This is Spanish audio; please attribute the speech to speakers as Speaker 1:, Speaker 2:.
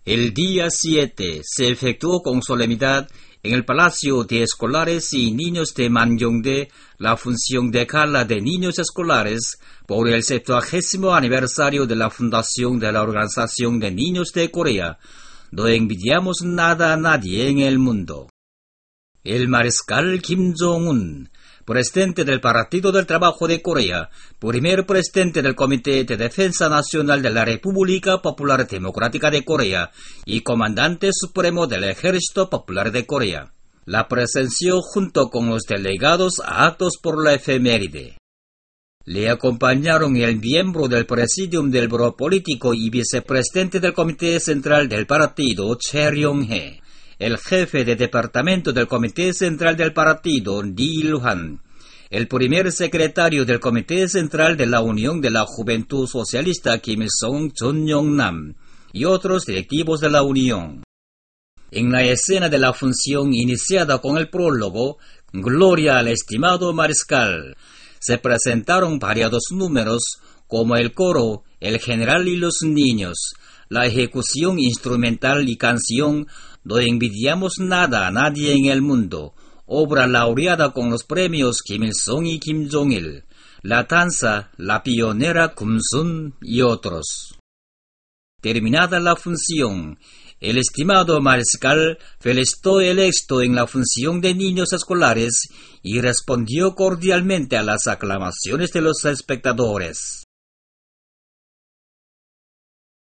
Speaker 1: El día 7 se efectuó con solemnidad en el Palacio de Escolares y Niños de Manyongdae la función de gala de niños escolares por el 70º aniversario de la fundación de la Organización de Niños de Corea. No envidiamos nada a nadie en el mundo. El mariscal Kim Jong-un, presidente del Partido del Trabajo de Corea, primer presidente del Comité de Defensa Nacional de la República Popular Democrática de Corea y comandante supremo del Ejército Popular de Corea, la presenció junto con los delegados a actos por la efeméride. Le acompañaron el miembro del Presidium del Buró Político y vicepresidente del Comité Central del Partido, Che Ryong-hee, el jefe de departamento del Comité Central del Partido, Ri Il-hwan, el primer secretario del Comité Central de la Unión de la Juventud Socialista, Kim Il-sung, Chun Yong-nam, y otros directivos de la Unión. En la escena de la función iniciada con el prólogo, Gloria al estimado mariscal, se presentaron variados números como el coro, el general y los niños, la ejecución instrumental y canción No envidiamos nada a nadie en el mundo, obra laureada con los premios Kim Il-sung y Kim Jong-il, la danza, la pionera Kum-sun y otros. Terminada la función, el estimado mariscal felicitó el éxito en la función de niños escolares y respondió cordialmente a las aclamaciones de los espectadores.